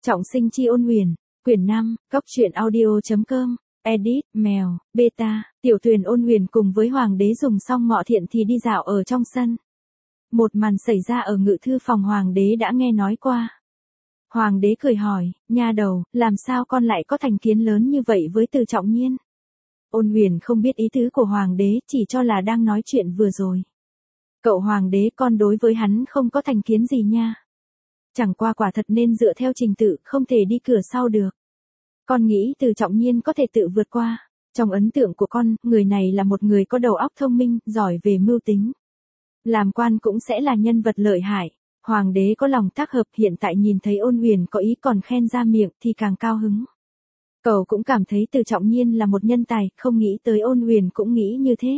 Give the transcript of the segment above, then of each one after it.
Trọng sinh chi ôn huyền, quyển 5, góc truyện audio.com, edit, mèo, beta, tiểu thuyền ôn huyền cùng với hoàng đế dùng xong ngọ thiện thì đi dạo ở trong sân. Một màn xảy ra ở ngự thư phòng hoàng đế đã nghe nói qua. Hoàng đế cười hỏi, nha đầu, làm sao con lại có thành kiến lớn như vậy với Từ Trọng Nhiên? Ôn huyền không biết ý tứ của hoàng đế, chỉ cho là đang nói chuyện vừa rồi. Cậu hoàng đế, con đối với hắn không có thành kiến gì nha. Chẳng qua quả thật nên dựa theo trình tự, không thể đi cửa sau được. Con nghĩ Từ Trọng Nhiên có thể tự vượt qua. Trong ấn tượng của con, người này là một người có đầu óc thông minh, giỏi về mưu tính. Làm quan cũng sẽ là nhân vật lợi hại. Hoàng đế có lòng tác hợp, hiện tại nhìn thấy ôn huyền có ý còn khen ra miệng thì càng cao hứng. Cậu cũng cảm thấy Từ Trọng Nhiên là một nhân tài, không nghĩ tới ôn huyền cũng nghĩ như thế.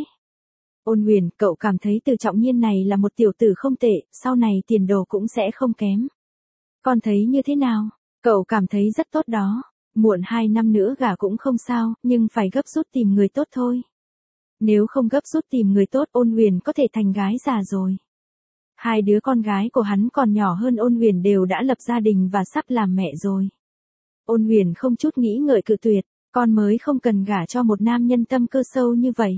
Ôn huyền, cậu cảm thấy Từ Trọng Nhiên này là một tiểu tử không tệ, sau này tiền đồ cũng sẽ không kém. Con thấy như thế nào? Cậu cảm thấy rất tốt đó. Muộn 2 năm nữa gả cũng không sao, nhưng phải gấp rút tìm người tốt thôi. Nếu không gấp rút tìm người tốt, ôn huyền có thể thành gái già rồi. 2 đứa con gái của hắn còn nhỏ hơn ôn huyền đều đã lập gia đình và sắp làm mẹ rồi. Ôn huyền không chút nghĩ ngợi cự tuyệt, con mới không cần gả cho một nam nhân tâm cơ sâu như vậy.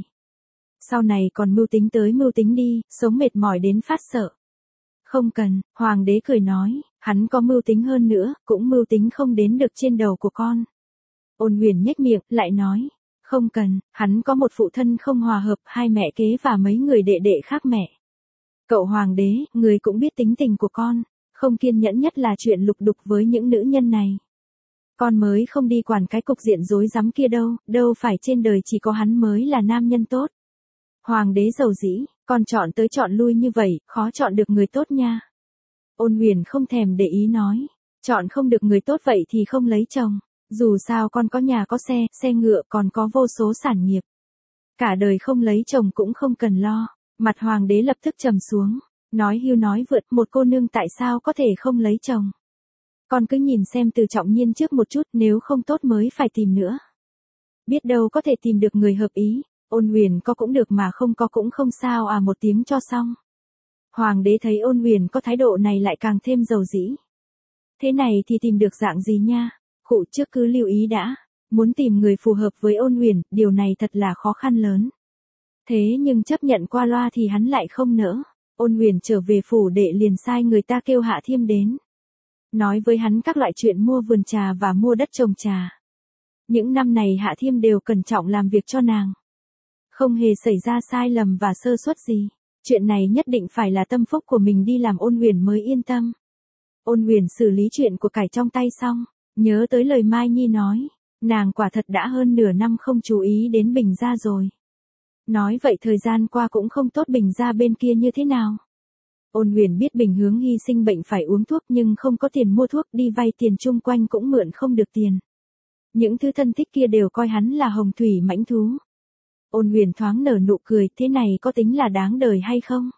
Sau này còn mưu tính tới mưu tính đi, sống mệt mỏi đến phát sợ. Không cần, hoàng đế cười nói, hắn có mưu tính hơn nữa, cũng mưu tính không đến được trên đầu của con. Ôn huyền nhếch miệng, lại nói, không cần, hắn có một phụ thân không hòa hợp, 2 mẹ kế và mấy người đệ đệ khác mẹ. Cậu hoàng đế, người cũng biết tính tình của con, không kiên nhẫn nhất là chuyện lục đục với những nữ nhân này. Con mới không đi quản cái cục diện rối rắm kia đâu, đâu phải trên đời chỉ có hắn mới là nam nhân tốt. Hoàng đế giàu dĩ, con chọn tới chọn lui như vậy, khó chọn được người tốt nha. Ôn huyền không thèm để ý nói, chọn không được người tốt vậy thì không lấy chồng. Dù sao con có nhà có xe ngựa, còn có vô số sản nghiệp. Cả đời không lấy chồng cũng không cần lo. Mặt hoàng đế lập tức trầm xuống, nói hưu nói vượt, một cô nương tại sao có thể không lấy chồng. Con cứ nhìn xem Từ Trọng Nhiên trước một chút, nếu không tốt mới phải tìm nữa. Biết đâu có thể tìm được người hợp ý. Ôn huyền có cũng được mà không có cũng không sao à, một tiếng cho xong. Hoàng đế thấy ôn huyền có thái độ này lại càng thêm giàu dĩ. Thế này thì tìm được dạng gì nha? Khụ, trước cứ lưu ý đã. Muốn tìm người phù hợp với ôn huyền, điều này thật là khó khăn lớn. Thế nhưng chấp nhận qua loa thì hắn lại không nỡ. Ôn huyền trở về phủ đệ liền sai người ta kêu Hạ Thiêm đến. Nói với hắn các loại chuyện mua vườn trà và mua đất trồng trà. Những năm này Hạ Thiêm đều cẩn trọng làm việc cho nàng. Không hề xảy ra sai lầm và sơ suất gì. Chuyện này nhất định phải là tâm phúc của mình đi làm, ôn huyền mới yên tâm. Ôn huyền xử lý chuyện của cải trong tay xong, nhớ tới lời Mai Nhi nói. Nàng quả thật đã hơn nửa năm không chú ý đến Bình Gia rồi. Nói vậy thời gian qua cũng không tốt, Bình Gia bên kia như thế nào? Ôn huyền biết Bình Hướng Hy sinh bệnh phải uống thuốc nhưng không có tiền mua thuốc, đi vay tiền chung quanh cũng mượn không được tiền. Những thứ thân thích kia đều coi hắn là hồng thủy mãnh thú. Ôn huyền thoáng nở nụ cười, thế này có tính là đáng đời hay không?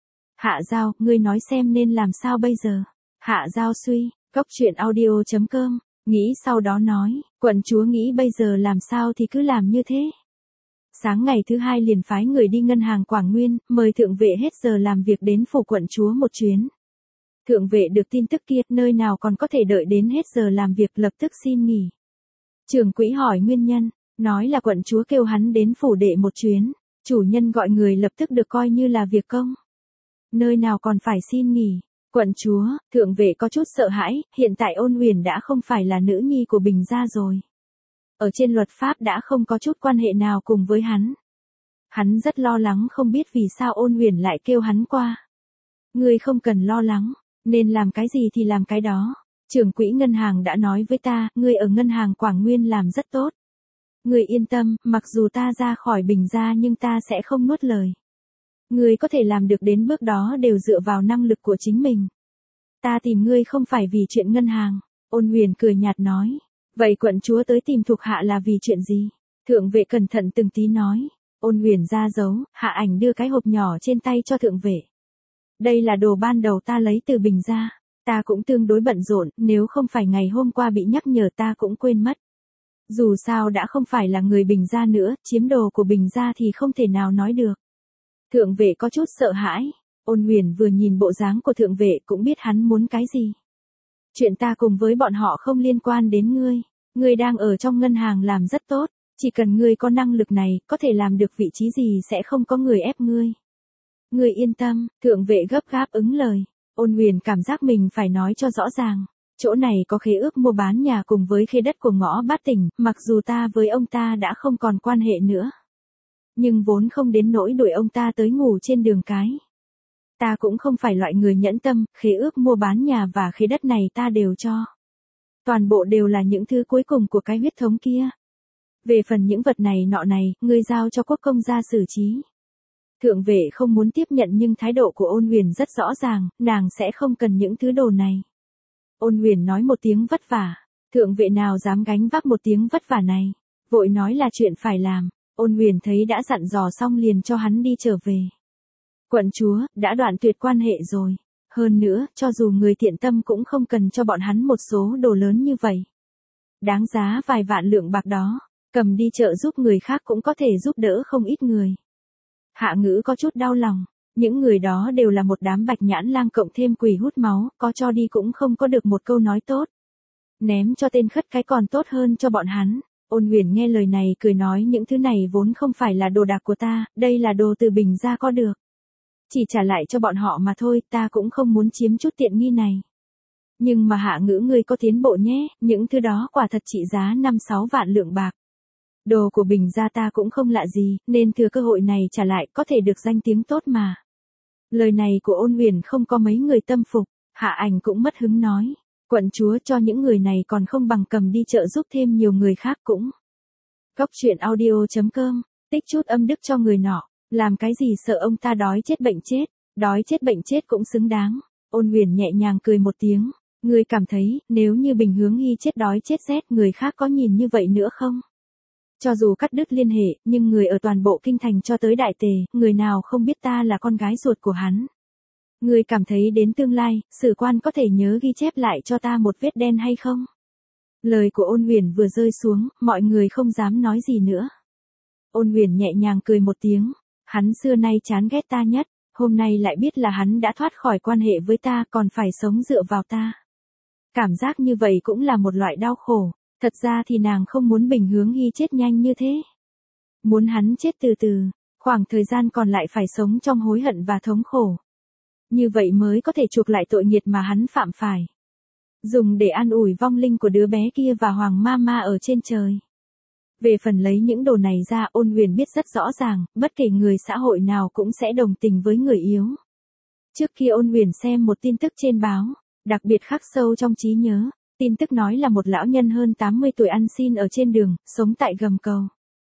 Hạ Giao, ngươi nói xem nên làm sao bây giờ? Hạ Giao suy, góc truyện audio.com, nghĩ sau đó nói, quận chúa nghĩ bây giờ làm sao thì cứ làm như thế. Sáng ngày thứ 2 liền phái người đi ngân hàng Quảng Nguyên, mời thượng vệ hết giờ làm việc đến phủ quận chúa một chuyến. Thượng vệ được tin tức kia, nơi nào còn có thể đợi đến hết giờ làm việc, lập tức xin nghỉ. Trưởng quỹ hỏi nguyên nhân, nói là quận chúa kêu hắn đến phủ đệ một chuyến, chủ nhân gọi người lập tức được coi như là việc công. Nơi nào còn phải xin nghỉ. Quận chúa, thượng vệ có chút sợ hãi, hiện tại ôn huyền đã không phải là nữ nhi của Bình Gia rồi. Ở trên luật pháp đã không có chút quan hệ nào cùng với hắn. Hắn rất lo lắng không biết vì sao ôn huyền lại kêu hắn qua. Ngươi không cần lo lắng, nên làm cái gì thì làm cái đó. Trưởng quỹ ngân hàng đã nói với ta, ngươi ở ngân hàng Quảng Nguyên làm rất tốt. Ngươi yên tâm, mặc dù ta ra khỏi Bình Gia nhưng ta sẽ không nuốt lời. Ngươi có thể làm được đến bước đó đều dựa vào năng lực của chính mình. Ta tìm ngươi không phải vì chuyện ngân hàng. Ôn huyền cười nhạt nói. Vậy quận chúa tới tìm thuộc hạ là vì chuyện gì? Thượng vệ cẩn thận từng tí nói. Ôn huyền ra dấu, Hạ Ảnh đưa cái hộp nhỏ trên tay cho thượng vệ. Đây là đồ ban đầu ta lấy từ Bình Gia. Ta cũng tương đối bận rộn, nếu không phải ngày hôm qua bị nhắc nhở ta cũng quên mất. Dù sao đã không phải là người Bình Gia nữa, chiếm đồ của Bình Gia thì không thể nào nói được. Thượng vệ có chút sợ hãi. Ôn huyền vừa nhìn bộ dáng của thượng vệ cũng biết hắn muốn cái gì. Chuyện ta cùng với bọn họ không liên quan đến ngươi. Ngươi đang ở trong ngân hàng làm rất tốt. Chỉ cần ngươi có năng lực này, có thể làm được vị trí gì sẽ không có người ép ngươi. Ngươi yên tâm, thượng vệ gấp gáp ứng lời. Ôn Huyền cảm giác mình phải nói cho rõ ràng. Chỗ này có khế ước mua bán nhà cùng với khế đất của Ngõ Bát Tỉnh, mặc dù ta với ông ta đã không còn quan hệ nữa. Nhưng vốn không đến nỗi đuổi ông ta tới ngủ trên đường cái. Ta cũng không phải loại người nhẫn tâm, khế ước mua bán nhà và khế đất này ta đều cho. Toàn bộ đều là những thứ cuối cùng của cái huyết thống kia. Về phần những vật này nọ này, ngươi giao cho quốc công gia xử trí. Thượng vệ không muốn tiếp nhận nhưng thái độ của Ôn Huyền rất rõ ràng, nàng sẽ không cần những thứ đồ này. Ôn Huyền nói một tiếng vất vả. Thượng vệ nào dám gánh vác một tiếng vất vả này. Vội nói là chuyện phải làm. Ôn Huyền thấy đã dặn dò xong liền cho hắn đi trở về. Quận chúa, đã đoạn tuyệt quan hệ rồi. Hơn nữa, cho dù người thiện tâm cũng không cần cho bọn hắn một số đồ lớn như vậy. Đáng giá vài vạn lượng bạc đó, cầm đi chợ giúp người khác cũng có thể giúp đỡ không ít người. Hạ Ngữ có chút đau lòng, những người đó đều là một đám bạch nhãn lang cộng thêm quỷ hút máu, có cho đi cũng không có được một câu nói tốt. Ném cho tên khất cái còn tốt hơn cho bọn hắn. Ôn Huyền nghe lời này cười nói những thứ này vốn không phải là đồ đạc của ta, đây là đồ từ Bình gia có được. Chỉ trả lại cho bọn họ mà thôi, ta cũng không muốn chiếm chút tiện nghi này. Nhưng mà Hạ Ngữ ngươi có tiến bộ nhé, những thứ đó quả thật trị giá 5-6 vạn lượng bạc. Đồ của Bình gia ta cũng không lạ gì, nên thừa cơ hội này trả lại có thể được danh tiếng tốt mà. Lời này của Ôn Huyền không có mấy người tâm phục, Hạ Ảnh cũng mất hứng nói. Quận chúa cho những người này còn không bằng cầm đi chợ giúp thêm nhiều người khác cũng. Góc truyện audio.com, tích chút âm đức cho người nọ, làm cái gì sợ ông ta đói chết bệnh chết cũng xứng đáng. Ôn Huyền nhẹ nhàng cười một tiếng, ngươi cảm thấy nếu như Bình Hướng Hy chết đói chết rét người khác có nhìn như vậy nữa không? Cho dù cắt đứt liên hệ, nhưng người ở toàn bộ kinh thành cho tới đại tề, người nào không biết ta là con gái ruột của hắn. Ngươi cảm thấy đến tương lai, sử quan có thể nhớ ghi chép lại cho ta một vết đen hay không? Lời của Ôn Huyền vừa rơi xuống, mọi người không dám nói gì nữa. Ôn Huyền nhẹ nhàng cười một tiếng, hắn xưa nay chán ghét ta nhất, hôm nay lại biết là hắn đã thoát khỏi quan hệ với ta còn phải sống dựa vào ta. Cảm giác như vậy cũng là một loại đau khổ, thật ra thì nàng không muốn Bình Hướng Hy chết nhanh như thế. Muốn hắn chết từ từ, khoảng thời gian còn lại phải sống trong hối hận và thống khổ. Như vậy mới có thể chuộc lại tội nghiệt mà hắn phạm phải. Dùng để an ủi vong linh của đứa bé kia và Hoàng Ma ở trên trời. Về phần lấy những đồ này ra, Ôn Huyền biết rất rõ ràng, bất kể người xã hội nào cũng sẽ đồng tình với người yếu. Trước khi Ôn Huyền xem một tin tức trên báo, đặc biệt khắc sâu trong trí nhớ, tin tức nói là một lão nhân hơn 80 tuổi ăn xin ở trên đường, sống tại gầm cầu.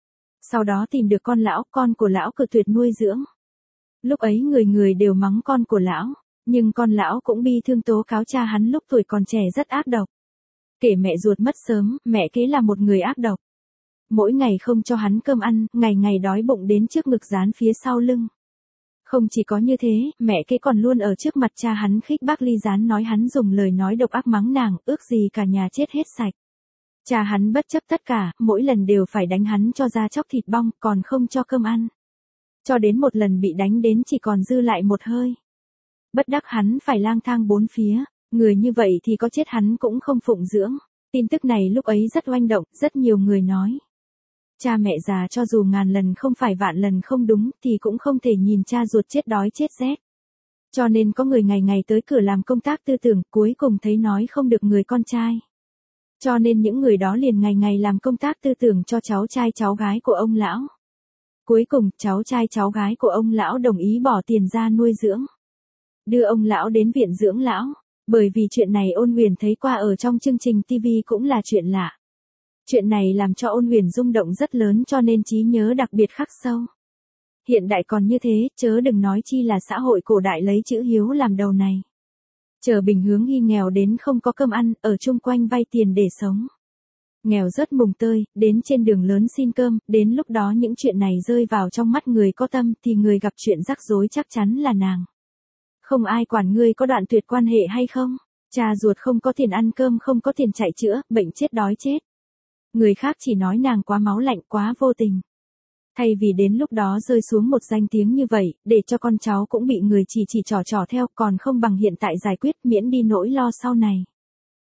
Sau đó tìm được con của lão cự tuyệt nuôi dưỡng. Lúc ấy người người đều mắng con của lão, nhưng con lão cũng bi thương tố cáo cha hắn lúc tuổi còn trẻ rất ác độc. Kể mẹ ruột mất sớm, mẹ kế là một người ác độc. Mỗi ngày không cho hắn cơm ăn, ngày ngày đói bụng đến trước ngực dán phía sau lưng. Không chỉ có như thế, mẹ kế còn luôn ở trước mặt cha hắn khích bác ly gián nói hắn dùng lời nói độc ác mắng nàng, ước gì cả nhà chết hết sạch. Cha hắn bất chấp tất cả, mỗi lần đều phải đánh hắn cho da chóc thịt bong, còn không cho cơm ăn. Cho đến một lần bị đánh đến chỉ còn dư lại một hơi. Bất đắc hắn phải lang thang bốn phía, người như vậy thì có chết hắn cũng không phụng dưỡng. Tin tức này lúc ấy rất oanh động, rất nhiều người nói. Cha mẹ già cho dù ngàn lần không phải vạn lần không đúng thì cũng không thể nhìn cha ruột chết đói chết rét. Cho nên có người ngày ngày tới cửa làm công tác tư tưởng, cuối cùng thấy nói không được người con trai. Cho nên những người đó liền ngày ngày làm công tác tư tưởng cho cháu trai cháu gái của ông lão. Cuối cùng, cháu trai cháu gái của ông lão đồng ý bỏ tiền ra nuôi dưỡng. Đưa ông lão đến viện dưỡng lão. Bởi vì chuyện này Ôn Huyền thấy qua ở trong chương trình TV cũng là chuyện lạ. Chuyện này làm cho Ôn Huyền rung động rất lớn cho nên trí nhớ đặc biệt khắc sâu. Hiện đại còn như thế, chớ đừng nói chi là xã hội cổ đại lấy chữ hiếu làm đầu này. Chờ Bình Hướng Hy nghèo đến không có cơm ăn, ở chung quanh vay tiền để sống. Nghèo rớt mùng tơi, đến trên đường lớn xin cơm, đến lúc đó những chuyện này rơi vào trong mắt người có tâm thì người gặp chuyện rắc rối chắc chắn là nàng. Không ai quản ngươi có đoạn tuyệt quan hệ hay không, cha ruột không có tiền ăn cơm không có tiền chạy chữa, bệnh chết đói chết. Người khác chỉ nói nàng quá máu lạnh quá vô tình. Thay vì đến lúc đó rơi xuống một danh tiếng như vậy, để cho con cháu cũng bị người chỉ trò theo còn không bằng hiện tại giải quyết miễn đi nỗi lo sau này.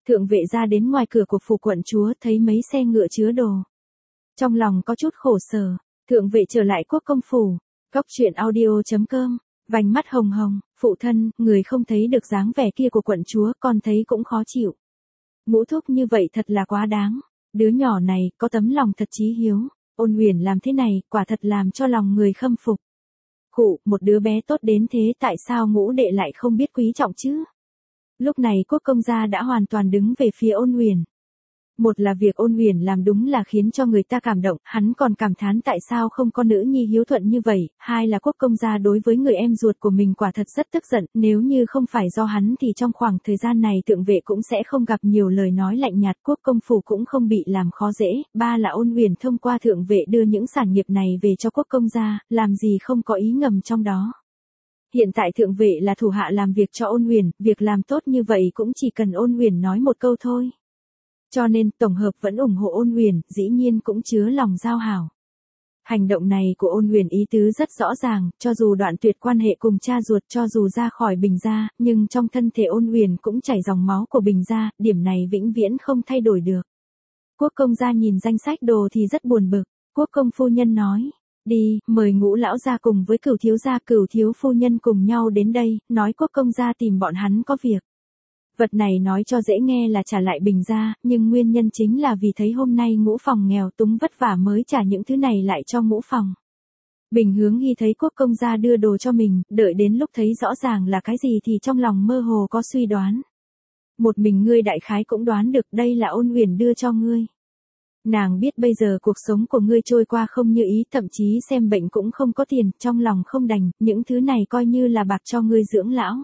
Thượng vệ ra đến ngoài cửa của phủ quận chúa thấy mấy xe ngựa chứa đồ. Trong lòng có chút khổ sở, thượng vệ trở lại quốc công phủ. Cóc truyện audio.com, vành mắt hồng hồng, phụ thân, người không thấy được dáng vẻ kia của quận chúa, con thấy cũng khó chịu. Ngũ thúc như vậy thật là quá đáng, đứa nhỏ này có tấm lòng thật chí hiếu, Ôn Huyền làm thế này, quả thật làm cho lòng người khâm phục. Khụ, một đứa bé tốt đến thế tại sao ngũ đệ lại không biết quý trọng chứ? Lúc này quốc công gia đã hoàn toàn đứng về phía Ôn Huyền. Một là việc Ôn Huyền làm đúng là khiến cho người ta cảm động, hắn còn cảm thán tại sao không có nữ nhi hiếu thuận như vậy, hai là quốc công gia đối với người em ruột của mình quả thật rất tức giận, nếu như không phải do hắn thì trong khoảng thời gian này thượng vệ cũng sẽ không gặp nhiều lời nói lạnh nhạt, quốc công phủ cũng không bị làm khó dễ, ba là Ôn Huyền thông qua thượng vệ đưa những sản nghiệp này về cho quốc công gia, làm gì không có ý ngầm trong đó. Hiện tại thượng vệ là thủ hạ làm việc cho Ôn Huyền, việc làm tốt như vậy cũng chỉ cần Ôn Huyền nói một câu thôi. Cho nên, tổng hợp vẫn ủng hộ Ôn Huyền, dĩ nhiên cũng chứa lòng giao hảo. Hành động này của Ôn Huyền ý tứ rất rõ ràng, cho dù đoạn tuyệt quan hệ cùng cha ruột, cho dù ra khỏi Bình gia, nhưng trong thân thể Ôn Huyền cũng chảy dòng máu của Bình gia, điểm này vĩnh viễn không thay đổi được. Quốc công gia nhìn danh sách đồ thì rất buồn bực, quốc công phu nhân nói, đi, mời Ngũ lão gia cùng với Cửu thiếu phu nhân cùng nhau đến đây, nói quốc công gia tìm bọn hắn có việc. Vật này nói cho dễ nghe là trả lại Bình gia, nhưng nguyên nhân chính là vì thấy hôm nay Ngũ phòng nghèo túng vất vả mới trả những thứ này lại cho Ngũ phòng. Bình Hướng Hy thấy quốc công gia đưa đồ cho mình, đợi đến lúc thấy rõ ràng là cái gì thì trong lòng mơ hồ có suy đoán. Một mình ngươi đại khái cũng đoán được đây là Ôn Huyền đưa cho ngươi. Nàng biết bây giờ cuộc sống của ngươi trôi qua không như ý, thậm chí xem bệnh cũng không có tiền, trong lòng không đành, những thứ này coi như là bạc cho ngươi dưỡng lão.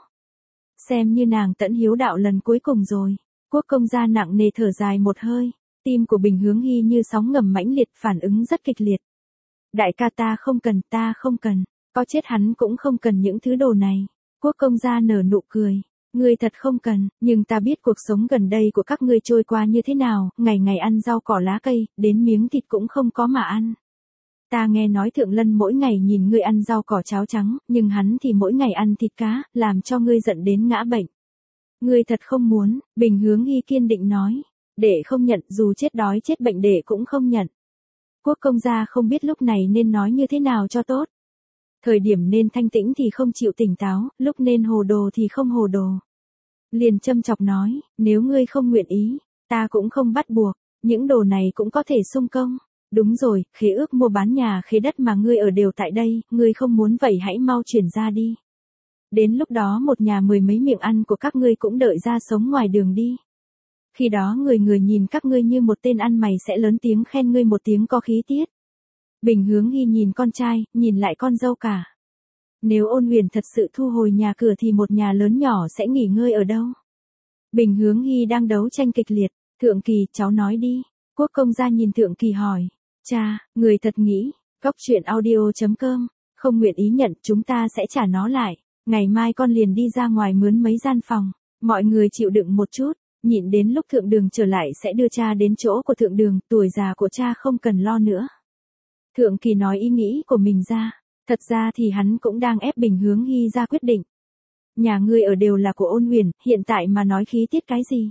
Xem như nàng tận hiếu đạo lần cuối cùng rồi. Quốc công gia nặng nề thở dài một hơi, tim của Bình Hướng Hy như sóng ngầm mãnh liệt, phản ứng rất kịch liệt. Đại ca ta không cần, có chết hắn cũng không cần những thứ đồ này. Quốc công gia nở nụ cười, ngươi thật không cần, nhưng ta biết cuộc sống gần đây của các ngươi trôi qua như thế nào, ngày ngày ăn rau cỏ lá cây, đến miếng thịt cũng không có mà ăn. Ta nghe nói Thượng Lân mỗi ngày nhìn ngươi ăn rau cỏ cháo trắng, nhưng hắn thì mỗi ngày ăn thịt cá, làm cho ngươi giận đến ngã bệnh. Ngươi thật không muốn, Bình Hướng Hy kiên định nói, đệ không nhận, dù chết đói chết bệnh đệ cũng không nhận. Quốc công gia không biết lúc này nên nói như thế nào cho tốt. Thời điểm nên thanh tĩnh thì không chịu tỉnh táo, lúc nên hồ đồ thì không hồ đồ. Liền châm chọc nói, nếu ngươi không nguyện ý, ta cũng không bắt buộc, những đồ này cũng có thể xung công. Đúng rồi, khế ước mua bán nhà khế đất mà ngươi ở đều tại đây, ngươi không muốn vậy hãy mau chuyển ra đi. Đến lúc đó một nhà mười mấy miệng ăn của các ngươi cũng đợi ra sống ngoài đường đi. Khi đó người người nhìn các ngươi như một tên ăn mày sẽ lớn tiếng khen ngươi một tiếng có khí tiết. Bình Hướng Hy nhìn con trai, nhìn lại con dâu cả. Nếu Ôn Huyền thật sự thu hồi nhà cửa thì một nhà lớn nhỏ sẽ nghỉ ngơi ở đâu? Bình Hướng Hy đang đấu tranh kịch liệt, Thượng Kỳ, cháu nói đi. Quốc công gia nhìn Thượng Kỳ hỏi, cha, người thật nghĩ, cóc truyện audio.com, không nguyện ý nhận, chúng ta sẽ trả nó lại, ngày mai con liền đi ra ngoài mướn mấy gian phòng, mọi người chịu đựng một chút, nhịn đến lúc Thượng Đường trở lại sẽ đưa cha đến chỗ của Thượng Đường, tuổi già của cha không cần lo nữa. Thượng Kỳ nói ý nghĩ của mình ra, thật ra thì hắn cũng đang ép Bình Hướng Hy ra quyết định. Nhà ngươi ở đều là của Ôn Huyền, hiện tại mà nói khí tiết cái gì?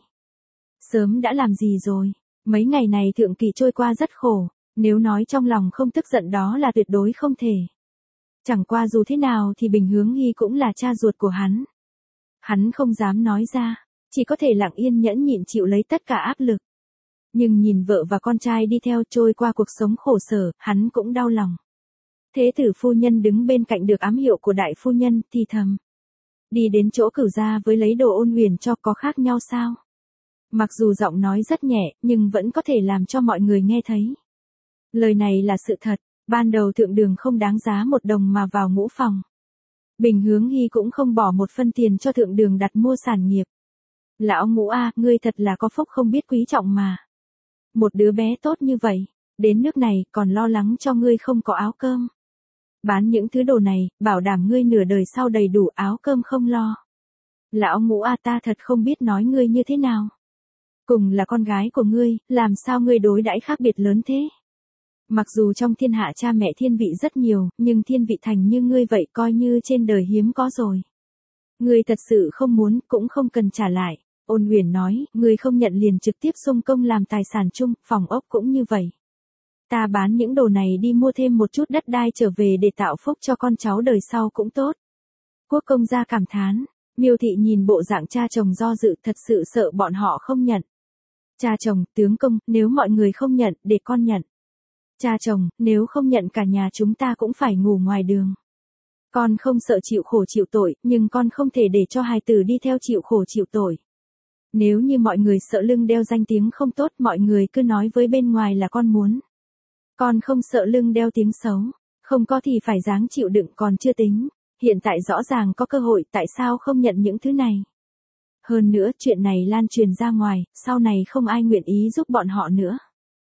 Sớm đã làm gì rồi? Mấy ngày này Thượng Kỳ trôi qua rất khổ, nếu nói trong lòng không tức giận đó là tuyệt đối không thể. Chẳng qua dù thế nào thì Bình Hướng Hy cũng là cha ruột của hắn. Hắn không dám nói ra, chỉ có thể lặng yên nhẫn nhịn chịu lấy tất cả áp lực. Nhưng nhìn vợ và con trai đi theo trôi qua cuộc sống khổ sở, hắn cũng đau lòng. Thế tử phu nhân đứng bên cạnh được ám hiệu của đại phu nhân, thì thầm. Đi đến chỗ Cửu gia với lấy đồ Ôn Huyền cho có khác nhau sao? Mặc dù giọng nói rất nhẹ, nhưng vẫn có thể làm cho mọi người nghe thấy. Lời này là sự thật, ban đầu Thượng Đường không đáng giá một đồng mà vào Ngũ phòng. Bình Hướng Hy cũng không bỏ một phân tiền cho Thượng Đường đặt mua sản nghiệp. Lão Ngũ a, ngươi thật là có phúc không biết quý trọng mà. Một đứa bé tốt như vậy, đến nước này còn lo lắng cho ngươi không có áo cơm. Bán những thứ đồ này, bảo đảm ngươi nửa đời sau đầy đủ áo cơm không lo. Lão Ngũ a, ta thật không biết nói ngươi như thế nào. Cùng là con gái của ngươi, làm sao ngươi đối đãi khác biệt lớn thế? Mặc dù trong thiên hạ cha mẹ thiên vị rất nhiều, nhưng thiên vị thành như ngươi vậy coi như trên đời hiếm có rồi. Ngươi thật sự không muốn, cũng không cần trả lại. Ôn Uyển nói, người không nhận liền trực tiếp xung công làm tài sản chung, phòng ốc cũng như vậy. Ta bán những đồ này đi mua thêm một chút đất đai trở về để tạo phúc cho con cháu đời sau cũng tốt. Quốc công gia cảm thán, Miêu thị nhìn bộ dạng cha chồng do dự thật sự sợ bọn họ không nhận. Cha chồng, tướng công, nếu mọi người không nhận, để con nhận. Cha chồng, nếu không nhận cả nhà chúng ta cũng phải ngủ ngoài đường. Con không sợ chịu khổ chịu tội, nhưng con không thể để cho hài tử đi theo chịu khổ chịu tội. Nếu như mọi người sợ lưng đeo danh tiếng không tốt, mọi người cứ nói với bên ngoài là con muốn. Con không sợ lưng đeo tiếng xấu, không có thì phải dáng chịu đựng còn chưa tính. Hiện tại rõ ràng có cơ hội, tại sao không nhận những thứ này? Hơn nữa, chuyện này lan truyền ra ngoài, sau này không ai nguyện ý giúp bọn họ nữa.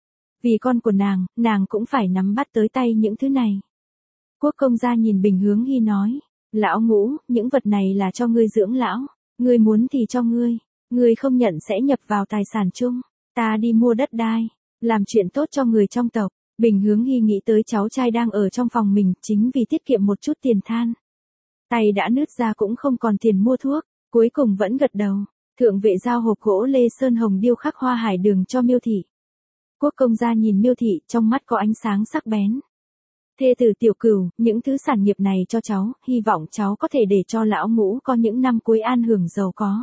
Vì con của nàng cũng phải nắm bắt tới tay những thứ này. Quốc công gia nhìn Bình Hướng Hy nói, lão Ngũ, những vật này là cho ngươi dưỡng lão, ngươi muốn thì cho ngươi không nhận sẽ nhập vào tài sản chung, ta đi mua đất đai, làm chuyện tốt cho người trong tộc. Bình Hướng Hy nghĩ tới cháu trai đang ở trong phòng mình, chính vì tiết kiệm một chút tiền than. Tay đã nứt ra cũng không còn tiền mua thuốc, cuối cùng vẫn gật đầu. Thượng vệ giao hộp gỗ Lê Sơn Hồng điêu khắc hoa hải đường cho Miêu thị. Quốc công gia nhìn Miêu thị, trong mắt có ánh sáng sắc bén. Thê tử Tiểu Cửu, những thứ sản nghiệp này cho cháu, hy vọng cháu có thể để cho lão Ngũ có những năm cuối an hưởng giàu có.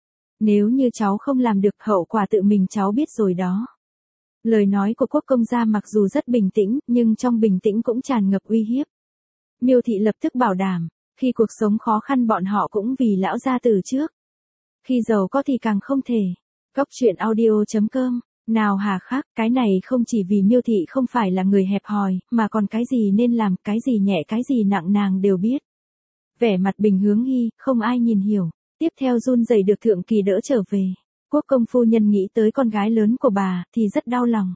Nếu như cháu không làm được, hậu quả tự mình cháu biết rồi đó. Lời nói của quốc công gia mặc dù rất bình tĩnh, nhưng trong bình tĩnh cũng tràn ngập uy hiếp. Miêu thị lập tức bảo đảm, khi cuộc sống khó khăn bọn họ cũng vì lão gia từ trước. Khi giàu có thì càng không thể. Góc truyện audio.com. Nào hà khắc, cái này không chỉ vì Miêu thị không phải là người hẹp hòi, mà còn cái gì nên làm, cái gì nhẹ cái gì nặng nàng đều biết. Vẻ mặt Bình Hướng Hy, không ai nhìn hiểu. Tiếp theo run rẩy được Thượng Kỳ đỡ trở về. Quốc công phu nhân nghĩ tới con gái lớn của bà, thì rất đau lòng.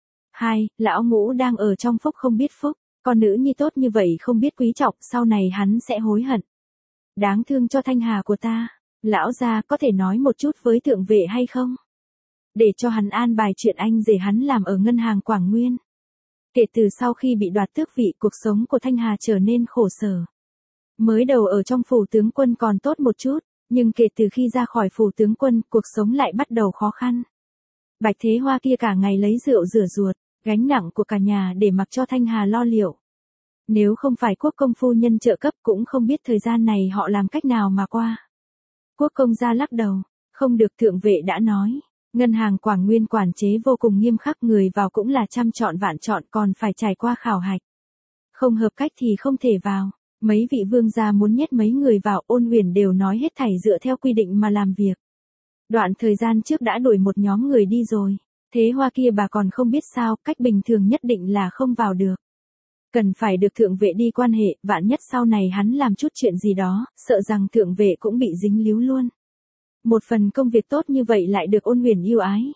Lão Ngũ đang ở trong phúc không biết phúc, con nữ nhi tốt như vậy không biết quý trọng, sau này hắn sẽ hối hận. Đáng thương cho Thanh Hà của ta. Lão gia có thể nói một chút với thượng vệ hay không? Để cho hắn an bài chuyện anh rể hắn làm ở ngân hàng Quảng Nguyên. Kể từ sau khi bị đoạt tước vị, cuộc sống của Thanh Hà trở nên khổ sở. Mới đầu ở trong phủ tướng quân còn tốt một chút, nhưng kể từ khi ra khỏi phủ tướng quân, cuộc sống lại bắt đầu khó khăn. Bạch Thế Hoa kia cả ngày lấy rượu rửa ruột, gánh nặng của cả nhà để mặc cho Thanh Hà lo liệu. Nếu không phải quốc công phu nhân trợ cấp cũng không biết thời gian này họ làm cách nào mà qua. Quốc công gia lắc đầu, không được, thượng vệ đã nói. Ngân hàng Quảng Nguyên quản chế vô cùng nghiêm khắc, người vào cũng là trăm chọn vạn chọn, còn phải trải qua khảo hạch. Không hợp cách thì không thể vào. Mấy vị vương gia muốn nhét mấy người vào, Ôn Uyển đều nói hết thảy dựa theo quy định mà làm việc. Đoạn thời gian trước đã đuổi một nhóm người đi rồi. Thế Hoa kia bà còn không biết sao, cách bình thường nhất định là không vào được. Cần phải được thượng vệ đi quan hệ, vạn nhất sau này hắn làm chút chuyện gì đó, sợ rằng thượng vệ cũng bị dính líu luôn. Một phần công việc tốt như vậy lại được Ôn Uyển yêu ái.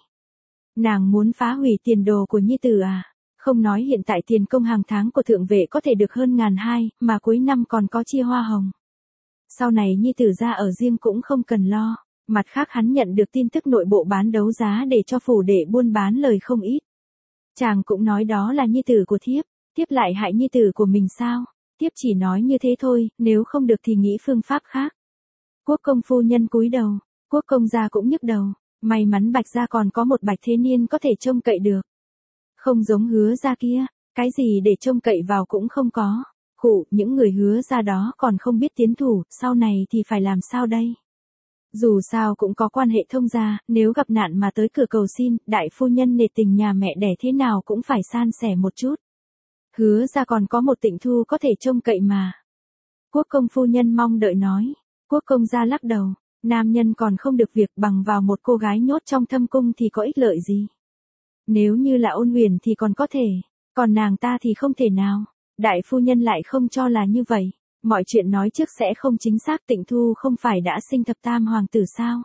Nàng muốn phá hủy tiền đồ của nhi tử à? Không nói hiện tại tiền công hàng tháng của thượng vệ có thể được hơn 1.200, mà cuối năm còn có chia hoa hồng. Sau này nhi tử ra ở riêng cũng không cần lo. Mặt khác hắn nhận được tin tức nội bộ bán đấu giá để cho phủ đệ buôn bán lời không ít. Chàng cũng nói đó là nhi tử của thiếp, thiếp lại hại nhi tử của mình sao? Thiếp chỉ nói như thế thôi, nếu không được thì nghĩ phương pháp khác. Quốc công phu nhân cúi đầu, quốc công gia cũng nhức đầu, may mắn Bạch gia còn có một Bạch Thế Niên có thể trông cậy được. Không giống Hứa gia kia, cái gì để trông cậy vào cũng không có. Những người Hứa gia đó còn không biết tiến thủ, sau này thì phải làm sao đây? Dù sao cũng có quan hệ thông gia, nếu gặp nạn mà tới cửa cầu xin, đại phu nhân nể tình nhà mẹ đẻ thế nào cũng phải san sẻ một chút. Hứa gia còn có một Tịnh Thu có thể trông cậy mà. Quốc công phu nhân mong đợi nói. Quốc công gia lắc đầu, nam nhân còn không được việc, bằng vào một cô gái nhốt trong thâm cung thì có ích lợi gì. Nếu như là Ôn Uyển thì còn có thể, còn nàng ta thì không thể nào. Đại phu nhân lại không cho là như vậy. Mọi chuyện nói trước sẽ không chính xác, Tịnh Thu không phải đã sinh thập tam hoàng tử sao?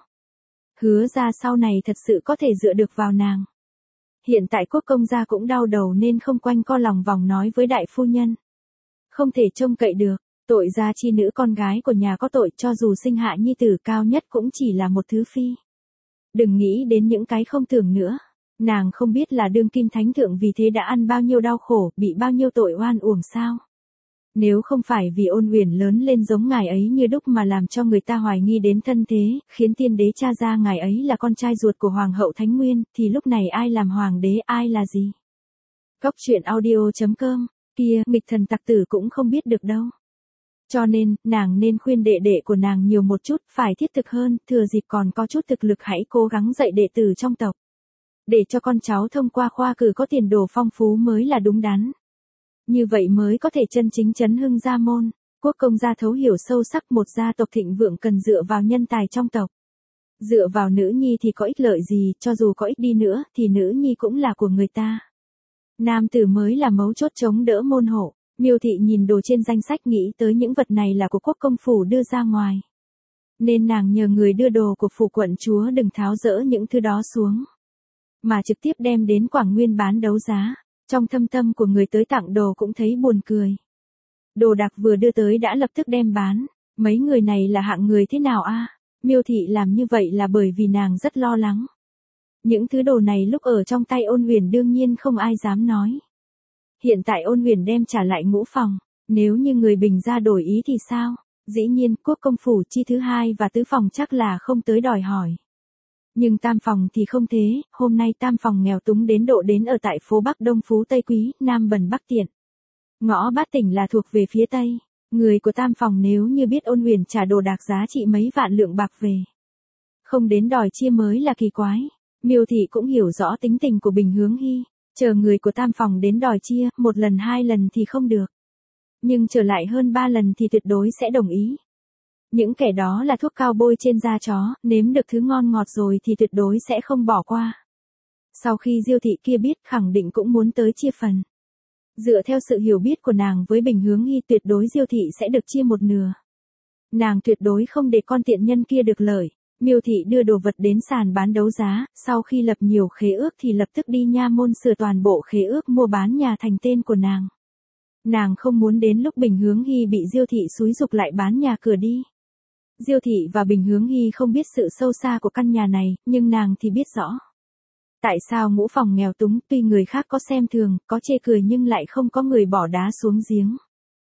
Hứa ra sau này thật sự có thể dựa được vào nàng. Hiện tại quốc công gia cũng đau đầu nên không quanh co lòng vòng nói với đại phu nhân. Không thể trông cậy được, tội gia chi nữ con gái của nhà có tội, cho dù sinh hạ nhi tử cao nhất cũng chỉ là một thứ phi. Đừng nghĩ đến những cái không tưởng nữa. Nàng không biết là đương kim thánh thượng vì thế đã ăn bao nhiêu đau khổ, bị bao nhiêu tội oan uổng sao. Nếu không phải vì Ôn Uyển lớn lên giống ngài ấy như đúc mà làm cho người ta hoài nghi đến thân thế, khiến tiên đế tra ra ngài ấy là con trai ruột của Hoàng hậu Thánh Nguyên, thì lúc này ai làm hoàng đế ai là gì? Cóc truyện audio.com, kia, nghịch thần tặc tử cũng không biết được đâu. Cho nên, nàng nên khuyên đệ đệ của nàng nhiều một chút, phải thiết thực hơn, thừa dịp còn có chút thực lực hãy cố gắng dạy đệ tử trong tộc. Để cho con cháu thông qua khoa cử có tiền đồ phong phú mới là đúng đắn. Như vậy mới có thể chân chính chấn hưng gia môn, quốc công gia thấu hiểu sâu sắc một gia tộc thịnh vượng cần dựa vào nhân tài trong tộc. Dựa vào nữ nhi thì có ích lợi gì, cho dù có ích đi nữa, thì nữ nhi cũng là của người ta. Nam tử mới là mấu chốt chống đỡ môn hộ. Miêu thị nhìn đồ trên danh sách nghĩ tới những vật này là của quốc công phủ đưa ra ngoài. Nên nàng nhờ người đưa đồ của phủ quận chúa đừng tháo dỡ những thứ đó xuống, mà trực tiếp đem đến Quảng Nguyên bán đấu giá. Trong thâm tâm của người tới tặng đồ cũng thấy buồn cười. Đồ đạc vừa đưa tới đã lập tức đem bán. Mấy người này là hạng người thế nào a? Miêu thị làm như vậy là bởi vì nàng rất lo lắng. Những thứ đồ này lúc ở trong tay Ôn Uyển đương nhiên không ai dám nói. Hiện tại Ôn Uyển đem trả lại Ngũ phòng, nếu như người Bình gia đổi ý thì sao? Dĩ nhiên, quốc công phủ chi thứ hai và tứ phòng chắc là không tới đòi hỏi. Nhưng tam phòng thì không thế, hôm nay tam phòng nghèo túng đến độ đến ở tại phố Bắc Đông Phú Tây Quý, Nam Bần Bắc Tiện. Ngõ Bát Tỉnh là thuộc về phía Tây. Người của tam phòng nếu như biết Ôn Uyển trả đồ đạc giá trị mấy vạn lượng bạc về, không đến đòi chia mới là kỳ quái. Miêu thị cũng hiểu rõ tính tình của Bình Hướng Hy. Chờ người của tam phòng đến đòi chia, một lần hai lần thì không được. Nhưng trở lại hơn 3 lần thì tuyệt đối sẽ đồng ý. Những kẻ đó là thuốc cao bôi trên da chó, nếm được thứ ngon ngọt rồi thì tuyệt đối sẽ không bỏ qua. Sau khi Diêu thị kia biết khẳng định cũng muốn tới chia phần. Dựa theo sự hiểu biết của nàng với Bình Hướng Hy tuyệt đối Diêu thị sẽ được chia một nửa. Nàng tuyệt đối không để con tiện nhân kia được lợi. Miêu thị đưa đồ vật đến sàn bán đấu giá, sau khi lập nhiều khế ước thì lập tức đi nha môn sửa toàn bộ khế ước mua bán nhà thành tên của nàng. Nàng không muốn đến lúc Bình Hướng Hy bị Diêu thị xúi giục lại bán nhà cửa đi. Diêu thị và Bình Hướng Hy không biết sự sâu xa của căn nhà này, nhưng nàng thì biết rõ. Tại sao Ngũ phòng nghèo túng, tuy người khác có xem thường, có chê cười nhưng lại không có người bỏ đá xuống giếng.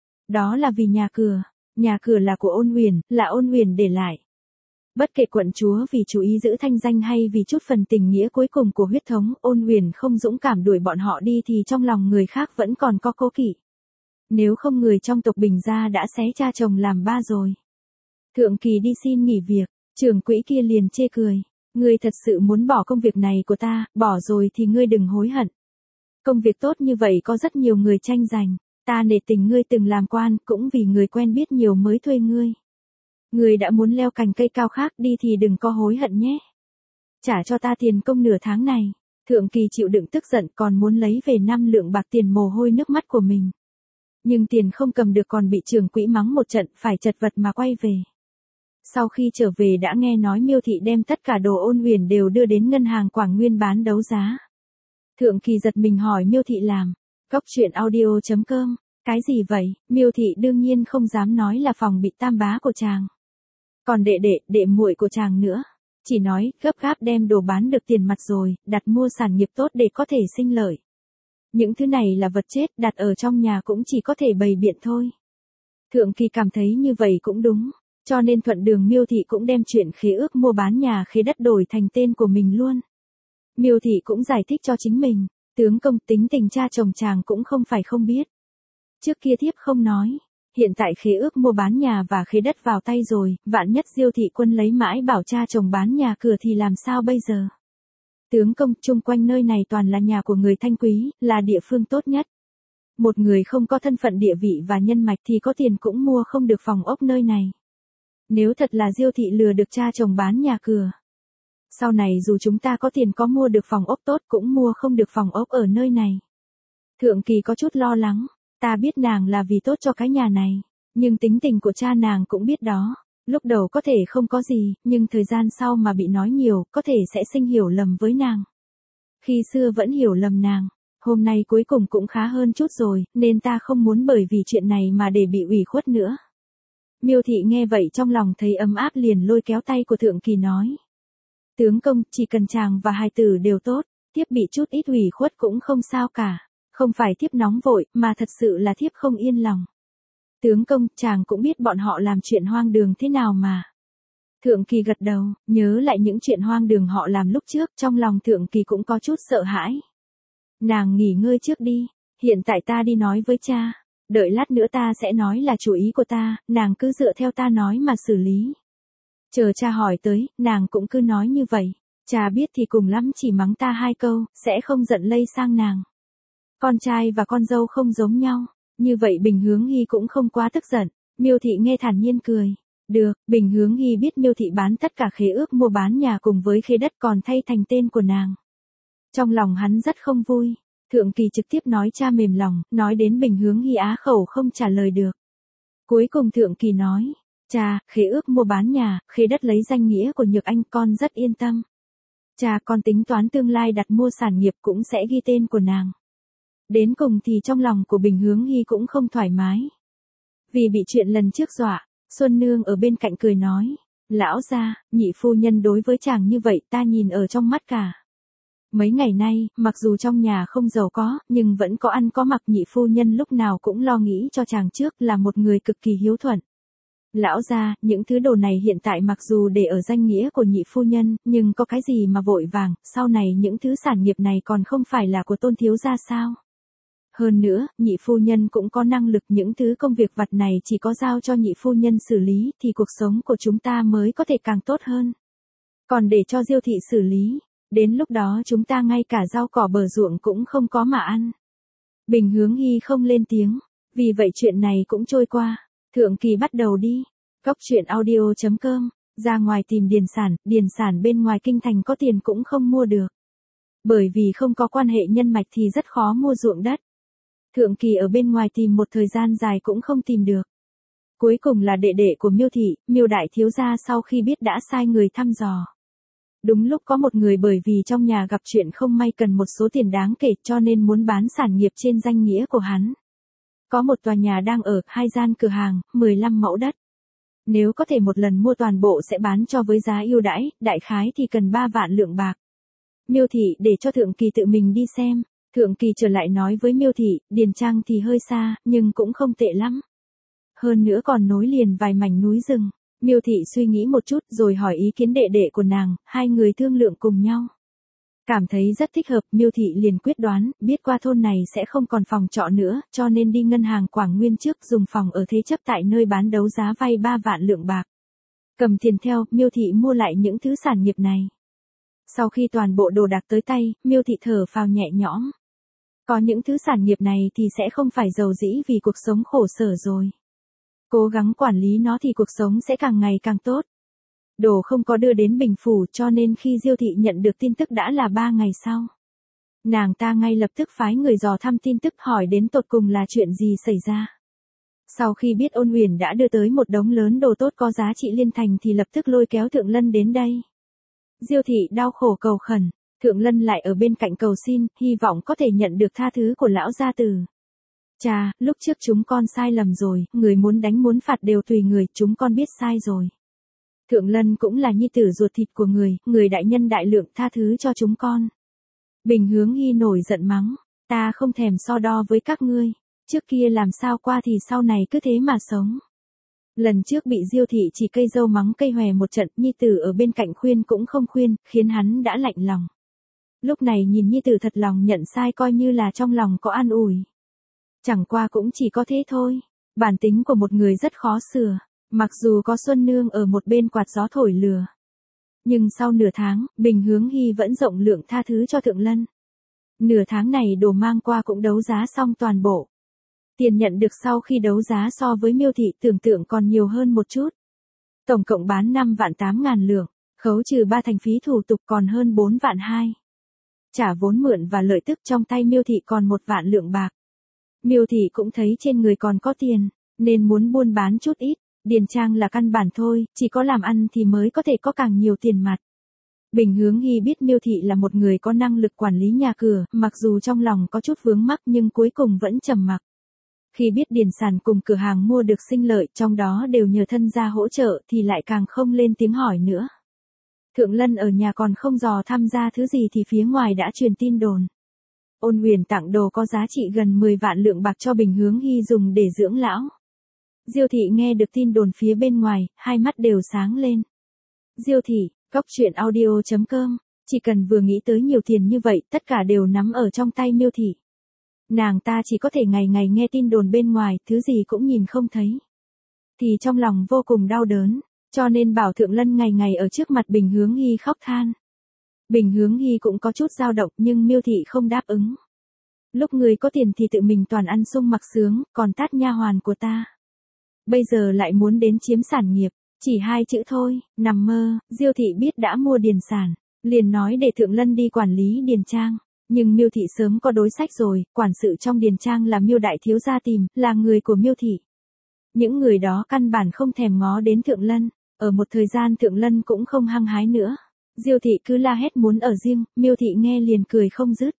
Đó là vì nhà cửa là của Ôn Uyển, là Ôn Uyển để lại. Bất kể quận chúa vì chú ý giữ thanh danh hay vì chút phần tình nghĩa cuối cùng của huyết thống, Ôn Uyển không dũng cảm đuổi bọn họ đi thì trong lòng người khác vẫn còn có cố kỵ. Nếu không người trong tộc Bình gia đã xé cha chồng làm ba rồi. Thượng Kỳ đi xin nghỉ việc, trưởng quỹ kia liền chê cười. Ngươi thật sự muốn bỏ công việc này của ta, bỏ rồi thì ngươi đừng hối hận. Công việc tốt như vậy có rất nhiều người tranh giành, ta nể tình ngươi từng làm quan, cũng vì người quen biết nhiều mới thuê ngươi. Ngươi đã muốn leo cành cây cao khác đi thì đừng có hối hận nhé. Trả cho ta tiền công nửa tháng này. Thượng Kỳ chịu đựng tức giận còn muốn lấy về 5 lượng bạc tiền mồ hôi nước mắt của mình. Nhưng tiền không cầm được còn bị trưởng quỹ mắng một trận, phải chật vật mà quay về. Sau khi trở về đã nghe nói Miêu thị đem tất cả đồ Ôn Uyển đều đưa đến ngân hàng Quảng Nguyên bán đấu giá. Thượng Kỳ giật mình hỏi Miêu thị làm. Cóc truyện audio.com, cái gì vậy? Miêu thị đương nhiên không dám nói là phòng bị tam bá của chàng. Còn đệ muội của chàng nữa. Chỉ nói, gấp gáp đem đồ bán được tiền mặt rồi, đặt mua sản nghiệp tốt để có thể sinh lợi. Những thứ này là vật chết, đặt ở trong nhà cũng chỉ có thể bày biện thôi. Thượng Kỳ cảm thấy như vậy cũng đúng, cho nên thuận đường Miêu thị cũng đem chuyện khế ước mua bán nhà khế đất đổi thành tên của mình luôn. Miêu thị cũng giải thích cho chính mình, tướng công tính tình cha chồng chàng cũng không phải không biết. Trước kia thiếp không nói, hiện tại khế ước mua bán nhà và khế đất vào tay rồi, vạn nhất Diêu thị quân lấy mãi bảo cha chồng bán nhà cửa thì làm sao bây giờ? Tướng công, chung quanh nơi này toàn là nhà của người thanh quý, là địa phương tốt nhất. Một người không có thân phận địa vị và nhân mạch thì có tiền cũng mua không được phòng ốc nơi này. Nếu thật là Diêu thị lừa được cha chồng bán nhà cửa, sau này dù chúng ta có tiền có mua được phòng ốc tốt cũng mua không được phòng ốc ở nơi này. Thượng Kỳ có chút lo lắng, ta biết nàng là vì tốt cho cái nhà này, nhưng tính tình của cha nàng cũng biết đó. Lúc đầu có thể không có gì, nhưng thời gian sau mà bị nói nhiều, có thể sẽ sinh hiểu lầm với nàng. Khi xưa vẫn hiểu lầm nàng, hôm nay cuối cùng cũng khá hơn chút rồi, nên ta không muốn bởi vì chuyện này mà để bị ủy khuất nữa. Miêu thị nghe vậy trong lòng thấy ấm áp liền lôi kéo tay của Thượng Kỳ nói. Tướng công, chỉ cần chàng và hài tử đều tốt, thiếp bị chút ít ủy khuất cũng không sao cả. Không phải thiếp nóng vội, mà thật sự là thiếp không yên lòng. Tướng công, chàng cũng biết bọn họ làm chuyện hoang đường thế nào mà. Thượng Kỳ gật đầu, nhớ lại những chuyện hoang đường họ làm lúc trước, trong lòng Thượng Kỳ cũng có chút sợ hãi. Nàng nghỉ ngơi trước đi, hiện tại ta đi nói với cha, đợi lát nữa ta sẽ nói là chủ ý của ta, nàng cứ dựa theo ta nói mà xử lý. Chờ cha hỏi tới, nàng cũng cứ nói như vậy, cha biết thì cùng lắm chỉ mắng ta 2 câu, sẽ không giận lây sang nàng. Con trai và con dâu không giống nhau, như vậy Bình Hướng Hy cũng không quá tức giận. Miêu Thị nghe thản nhiên cười. Được, Bình Hướng Hy biết Miêu Thị bán tất cả khế ước mua bán nhà cùng với khế đất còn thay thành tên của nàng. Trong lòng hắn rất không vui. Thượng Kỳ trực tiếp nói cha mềm lòng, nói đến Bình Hướng Hy á khẩu không trả lời được. Cuối cùng Thượng Kỳ nói, cha, khế ước mua bán nhà, khế đất lấy danh nghĩa của Nhược Anh, con rất yên tâm. Cha, con tính toán tương lai đặt mua sản nghiệp cũng sẽ ghi tên của nàng. Đến cùng thì trong lòng của Bình Hướng Hy cũng không thoải mái. Vì bị chuyện lần trước dọa, Xuân Nương ở bên cạnh cười nói, lão gia, nhị phu nhân đối với chàng như vậy ta nhìn ở trong mắt cả. Mấy ngày nay, mặc dù trong nhà không giàu có, nhưng vẫn có ăn có mặc, nhị phu nhân lúc nào cũng lo nghĩ cho chàng trước, là một người cực kỳ hiếu thuận. Lão gia, những thứ đồ này hiện tại mặc dù để ở danh nghĩa của nhị phu nhân, nhưng có cái gì mà vội vàng, sau này những thứ sản nghiệp này còn không phải là của Tôn thiếu gia sao? Hơn nữa, nhị phu nhân cũng có năng lực, những thứ công việc vặt này chỉ có giao cho nhị phu nhân xử lý thì cuộc sống của chúng ta mới có thể càng tốt hơn. Còn để cho Diêu thị xử lý, đến lúc đó chúng ta ngay cả rau cỏ bờ ruộng cũng không có mà ăn. Bình Hướng Hy không lên tiếng, vì vậy chuyện này cũng trôi qua. Thượng Kỳ bắt đầu đi. Cóc truyện audio.com, ra ngoài tìm điền sản bên ngoài kinh thành có tiền cũng không mua được. Bởi vì không có quan hệ nhân mạch thì rất khó mua ruộng đất. Thượng Kỳ ở bên ngoài tìm một thời gian dài cũng không tìm được. Cuối cùng là đệ đệ của Miêu Thị, Miêu đại thiếu gia sau khi biết đã sai người thăm dò. Đúng lúc có một người bởi vì trong nhà gặp chuyện không may cần một số tiền đáng kể cho nên muốn bán sản nghiệp trên danh nghĩa của hắn. Có một tòa nhà đang ở, 2 gian cửa hàng, 15 mẫu đất. Nếu có thể một lần mua toàn bộ sẽ bán cho với giá ưu đãi, đại khái thì cần 3 vạn lượng bạc. Miêu Thị để cho Thượng Kỳ tự mình đi xem. Thượng Kỳ trở lại nói với Miêu Thị, Điền Trang thì hơi xa, nhưng cũng không tệ lắm. Hơn nữa còn nối liền vài mảnh núi rừng. Miêu Thị suy nghĩ một chút rồi hỏi ý kiến đệ đệ của nàng, hai người thương lượng cùng nhau. Cảm thấy rất thích hợp, Miêu Thị liền quyết đoán, biết qua thôn này sẽ không còn phòng trọ nữa, cho nên đi ngân hàng Quảng Nguyên trước dùng phòng ở thế chấp tại nơi bán đấu giá vay 3 vạn lượng bạc. Cầm tiền theo, Miêu Thị mua lại những thứ sản nghiệp này. Sau khi toàn bộ đồ đạc tới tay, Miêu Thị thở phào nhẹ nhõm. Có những thứ sản nghiệp này thì sẽ không phải giàu dĩ vì cuộc sống khổ sở rồi. Cố gắng quản lý nó thì cuộc sống sẽ càng ngày càng tốt. Đồ không có đưa đến Bình Phủ cho nên khi Diêu Thị nhận được tin tức đã là 3 ngày sau. Nàng ta ngay lập tức phái người dò thăm tin tức hỏi đến tột cùng là chuyện gì xảy ra. Sau khi biết Ôn Huyền đã đưa tới một đống lớn đồ tốt có giá trị liên thành thì lập tức lôi kéo Thượng Lân đến đây. Diêu Thị đau khổ cầu khẩn, Thượng Lân lại ở bên cạnh cầu xin, hy vọng có thể nhận được tha thứ của lão gia tử. Cha, lúc trước chúng con sai lầm rồi, người muốn đánh muốn phạt đều tùy người, chúng con biết sai rồi. Thượng Lân cũng là nhi tử ruột thịt của người đại nhân đại lượng tha thứ cho chúng con. Bình Hướng Hy nổi giận mắng, ta không thèm so đo với các ngươi, trước kia làm sao qua thì sau này cứ thế mà sống. Lần trước bị Diêu Thị chỉ cây dâu mắng cây hòe một trận, nhi tử ở bên cạnh khuyên cũng không khuyên, khiến hắn đã lạnh lòng. Lúc này nhìn nhi tử thật lòng nhận sai coi như là trong lòng có an ủi. Chẳng qua cũng chỉ có thế thôi, bản tính của một người rất khó sửa, mặc dù có Xuân Nương ở một bên quạt gió thổi lửa. Nhưng sau nửa tháng, Bình Hướng Hy vẫn rộng lượng tha thứ cho Thượng Lân. Nửa tháng này đồ mang qua cũng đấu giá xong toàn bộ. Tiền nhận được sau khi đấu giá so với Miêu Thị tưởng tượng còn nhiều hơn một chút. Tổng cộng bán 5 vạn 8 ngàn lượng, khấu trừ 3 thành phí thủ tục còn hơn 4 vạn 2. Trả vốn mượn và lợi tức trong tay Miêu Thị còn 1 vạn lượng bạc. Miêu Thị cũng thấy trên người còn có tiền, nên muốn buôn bán chút ít. Điền trang là căn bản thôi, chỉ có làm ăn thì mới có thể có càng nhiều tiền mặt. Bình Hướng Hy biết Miêu Thị là một người có năng lực quản lý nhà cửa, mặc dù trong lòng có chút vướng mắc nhưng cuối cùng vẫn trầm mặc. Khi biết điền sản cùng cửa hàng mua được sinh lợi, trong đó đều nhờ thân gia hỗ trợ thì lại càng không lên tiếng hỏi nữa. Thượng Lân ở nhà còn không dò tham gia thứ gì thì phía ngoài đã truyền tin đồn. Ôn Huyền tặng đồ có giá trị gần 10 vạn lượng bạc cho Bình Hướng Hy dùng để dưỡng lão. Diêu thị nghe được tin đồn phía bên ngoài, hai mắt đều sáng lên. Diêu thị, cóc truyện audio.com, chỉ cần vừa nghĩ tới nhiều tiền như vậy, tất cả đều nắm ở trong tay Miêu thị. Nàng ta chỉ có thể ngày ngày nghe tin đồn bên ngoài, thứ gì cũng nhìn không thấy. Thì trong lòng vô cùng đau đớn, cho nên bảo Thượng Lân ngày ngày ở trước mặt Bình Hướng Hy khóc than. Bình Hướng Hy cũng có chút dao động nhưng Miêu thị không đáp ứng. Lúc người có tiền thì tự mình toàn ăn sung mặc sướng, còn tát nha hoàn của ta. Bây giờ lại muốn đến chiếm sản nghiệp, chỉ hai chữ thôi, nằm mơ. Diêu thị biết đã mua điền sản, liền nói để Thượng Lân đi quản lý điền trang. Nhưng Miêu thị sớm có đối sách rồi, quản sự trong điền trang là Miêu đại thiếu gia tìm, là người của Miêu thị. Những người đó căn bản không thèm ngó đến Thượng Lân, ở một thời gian Thượng Lân cũng không hăng hái nữa. Diêu thị cứ la hét muốn ở riêng, Miêu thị nghe liền cười không dứt.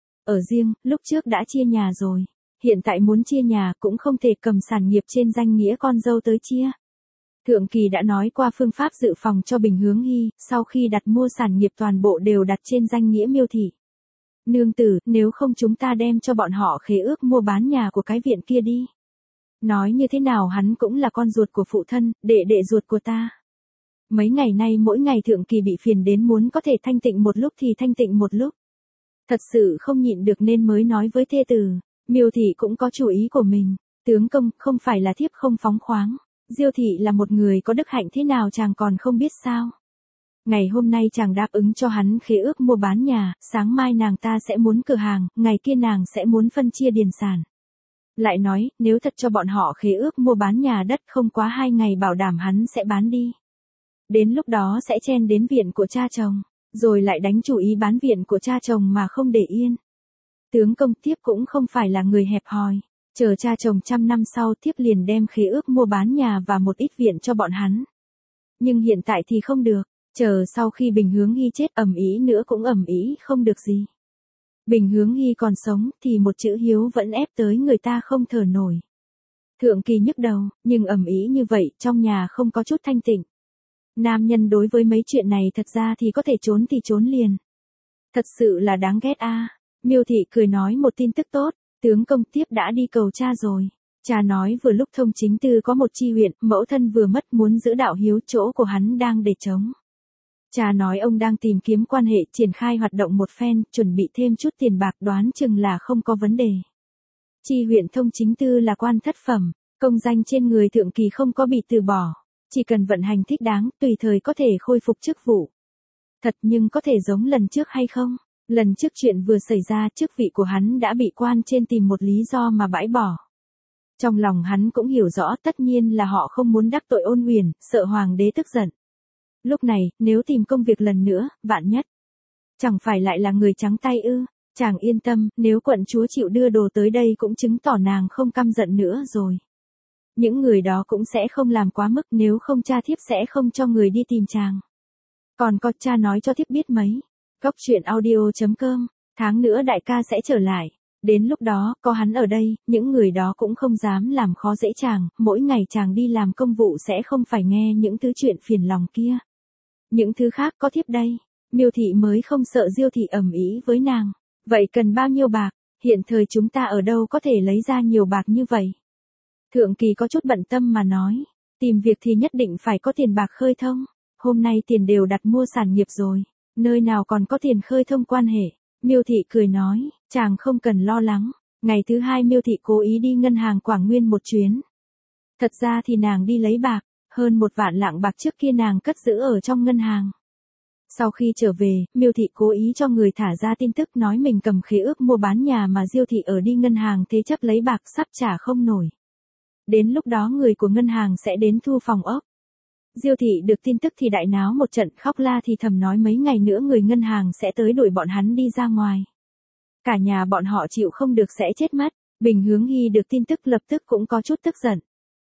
Ở riêng, lúc trước đã chia nhà rồi, hiện tại muốn chia nhà cũng không thể cầm sản nghiệp trên danh nghĩa con dâu tới chia. Thượng Kỳ đã nói qua phương pháp dự phòng cho Bình Hướng Hy, sau khi đặt mua sản nghiệp toàn bộ đều đặt trên danh nghĩa Miêu thị. Nương tử, nếu không chúng ta đem cho bọn họ khế ước mua bán nhà của cái viện kia đi. Nói như thế nào hắn cũng là con ruột của phụ thân, đệ đệ ruột của ta. Mấy ngày nay mỗi ngày Thượng Kỳ bị phiền đến muốn có thể thanh tịnh một lúc thì thanh tịnh một lúc. Thật sự không nhịn được nên mới nói với thê tử, Miêu thị cũng có chủ ý của mình. Tướng công, không phải là thiếp không phóng khoáng. Diêu thị là một người có đức hạnh thế nào chàng còn không biết sao. Ngày hôm nay chàng đáp ứng cho hắn khế ước mua bán nhà, sáng mai nàng ta sẽ muốn cửa hàng, ngày kia nàng sẽ muốn phân chia điền sản. Lại nói, nếu thật cho bọn họ khế ước mua bán nhà đất không quá 2 ngày bảo đảm hắn sẽ bán đi. Đến lúc đó sẽ chen đến viện của cha chồng, rồi lại đánh chủ ý bán viện của cha chồng mà không để yên. Tướng công, thiếp cũng không phải là người hẹp hòi, chờ cha chồng 100 năm sau thiếp liền đem khế ước mua bán nhà và một ít viện cho bọn hắn. Nhưng hiện tại thì không được, chờ sau khi Bình Hướng Hy chết ầm ĩ nữa cũng ầm ĩ không được gì. Bình Hướng Hy còn sống thì một chữ hiếu vẫn ép tới người ta không thở nổi. Thượng Kỳ nhức đầu, nhưng ầm ĩ như vậy trong nhà không có chút thanh tịnh. Nam nhân đối với mấy chuyện này thật ra thì có thể trốn thì trốn liền. Thật sự là đáng ghét a. Miêu thị cười nói một tin tức tốt, tướng công tiếp đã đi cầu cha rồi. Cha nói vừa lúc Thông Chính Tư có một chi huyện, mẫu thân vừa mất muốn giữ đạo hiếu chỗ của hắn đang để trống. Cha nói ông đang tìm kiếm quan hệ triển khai hoạt động một phen, chuẩn bị thêm chút tiền bạc đoán chừng là không có vấn đề. Chi huyện Thông Chính Tư là quan thất phẩm, công danh trên người Thượng Kỳ không có bị từ bỏ. Chỉ cần vận hành thích đáng, tùy thời có thể khôi phục chức vụ. Thật nhưng có thể giống lần trước hay không? Lần trước chuyện vừa xảy ra chức vị của hắn đã bị quan trên tìm một lý do mà bãi bỏ. Trong lòng hắn cũng hiểu rõ tất nhiên là họ không muốn đắc tội Ôn Huyền, sợ hoàng đế tức giận. Lúc này, nếu tìm công việc lần nữa, vạn nhất. Chẳng phải lại là người trắng tay ư, chàng yên tâm, nếu quận chúa chịu đưa đồ tới đây cũng chứng tỏ nàng không căm giận nữa rồi. Những người đó cũng sẽ không làm quá mức nếu không cha thiếp sẽ không cho người đi tìm chàng. Còn có cha nói cho thiếp biết mấy. Cóc truyện audio.com, tháng nữa đại ca sẽ trở lại. Đến lúc đó, có hắn ở đây, những người đó cũng không dám làm khó dễ chàng, mỗi ngày chàng đi làm công vụ sẽ không phải nghe những thứ chuyện phiền lòng kia. Những thứ khác có thiếp đây. Miêu thị mới không sợ Diêu thị ầm ĩ với nàng. Vậy cần bao nhiêu bạc? Hiện thời chúng ta ở đâu có thể lấy ra nhiều bạc như vậy? Thượng Kỳ có chút bận tâm mà nói, tìm việc thì nhất định phải có tiền bạc khơi thông. Hôm nay tiền đều đặt mua sản nghiệp rồi, nơi nào còn có tiền khơi thông quan hệ. Miêu thị cười nói, chàng không cần lo lắng. Ngày thứ hai Miêu thị cố ý đi ngân hàng Quảng Nguyên một chuyến. Thật ra thì nàng đi lấy bạc, hơn 1 vạn lạng bạc trước kia nàng cất giữ ở trong ngân hàng. Sau khi trở về, Miêu thị cố ý cho người thả ra tin tức nói mình cầm khế ước mua bán nhà mà Diêu thị ở đi ngân hàng thế chấp lấy bạc sắp trả không nổi. Đến lúc đó người của ngân hàng sẽ đến thu phòng ốc. Diêu thị được tin tức thì đại náo một trận, khóc la thì thầm nói mấy ngày nữa người ngân hàng sẽ tới đuổi bọn hắn đi ra ngoài. Cả nhà bọn họ chịu không được sẽ chết mất. Bình Hướng Hy được tin tức lập tức cũng có chút tức giận.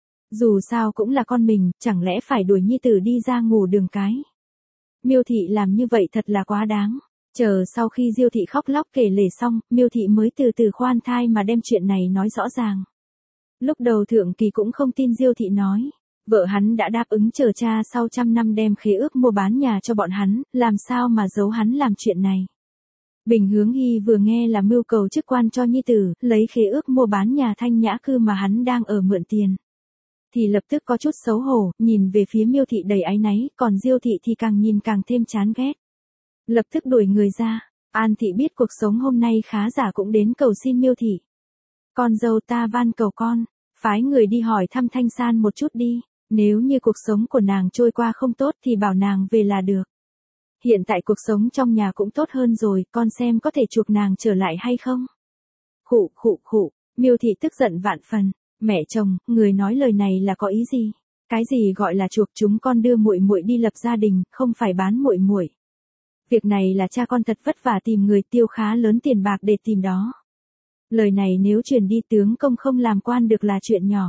Dù sao cũng là con mình, chẳng lẽ phải đuổi nhi tử đi ra ngủ đường cái. Miêu thị làm như vậy thật là quá đáng. Chờ sau khi Diêu thị khóc lóc kể lể xong, Miêu thị mới từ từ khoan thai mà đem chuyện này nói rõ ràng. Lúc đầu Thượng Kỳ cũng không tin Diêu thị nói. Vợ hắn đã đáp ứng chờ cha sau 100 năm đem khế ước mua bán nhà cho bọn hắn, làm sao mà giấu hắn làm chuyện này. Bình Hướng Hy vừa nghe là mưu cầu chức quan cho nhi tử, lấy khế ước mua bán nhà Thanh Nhã Cư mà hắn đang ở mượn tiền. thì lập tức có chút xấu hổ, nhìn về phía Miêu Thị đầy áy náy, còn Diêu Thị thì càng nhìn càng thêm chán ghét. Lập tức đuổi người ra. An Thị biết cuộc sống hôm nay khá giả cũng đến cầu xin Miêu Thị. Con dâu ta van cầu con, phái người đi hỏi thăm Thanh San một chút đi, nếu như cuộc sống của nàng trôi qua không tốt thì bảo nàng về là được. Hiện tại cuộc sống trong nhà cũng tốt hơn rồi, con xem có thể chuộc nàng trở lại hay không? Khụ khụ khụ, Miêu Thị tức giận vạn phần, mẹ chồng, người nói lời này là có ý gì? Cái gì gọi là chuộc, chúng con đưa muội muội đi lập gia đình, không phải bán muội muội. Việc này là cha con thật vất vả tìm người tiêu khá lớn tiền bạc để tìm đó. Lời này nếu truyền đi tướng công không làm quan được là chuyện nhỏ.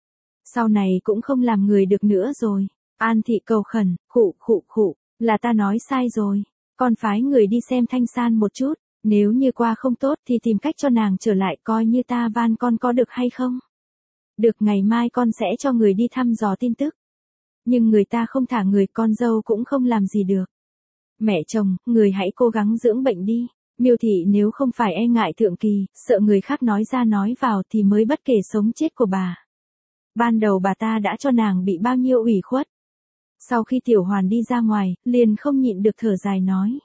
Sau này cũng không làm người được nữa rồi. An Thị cầu khẩn, khụ khụ khụ, là ta nói sai rồi. Con phái người đi xem Thanh San một chút, nếu như qua không tốt thì tìm cách cho nàng trở lại, coi như ta van con có được hay không? Được, ngày mai con sẽ cho người đi thăm dò tin tức. Nhưng người ta không thả người, con dâu cũng không làm gì được. Mẹ chồng, người hãy cố gắng dưỡng bệnh đi. Miêu Thị nếu không phải e ngại thượng kỳ, sợ người khác nói ra nói vào thì mới bất kể sống chết của bà. Ban đầu bà ta đã cho nàng bị bao nhiêu ủy khuất. Sau khi Tiểu Hoàn đi ra ngoài, liền không nhịn được thở dài nói.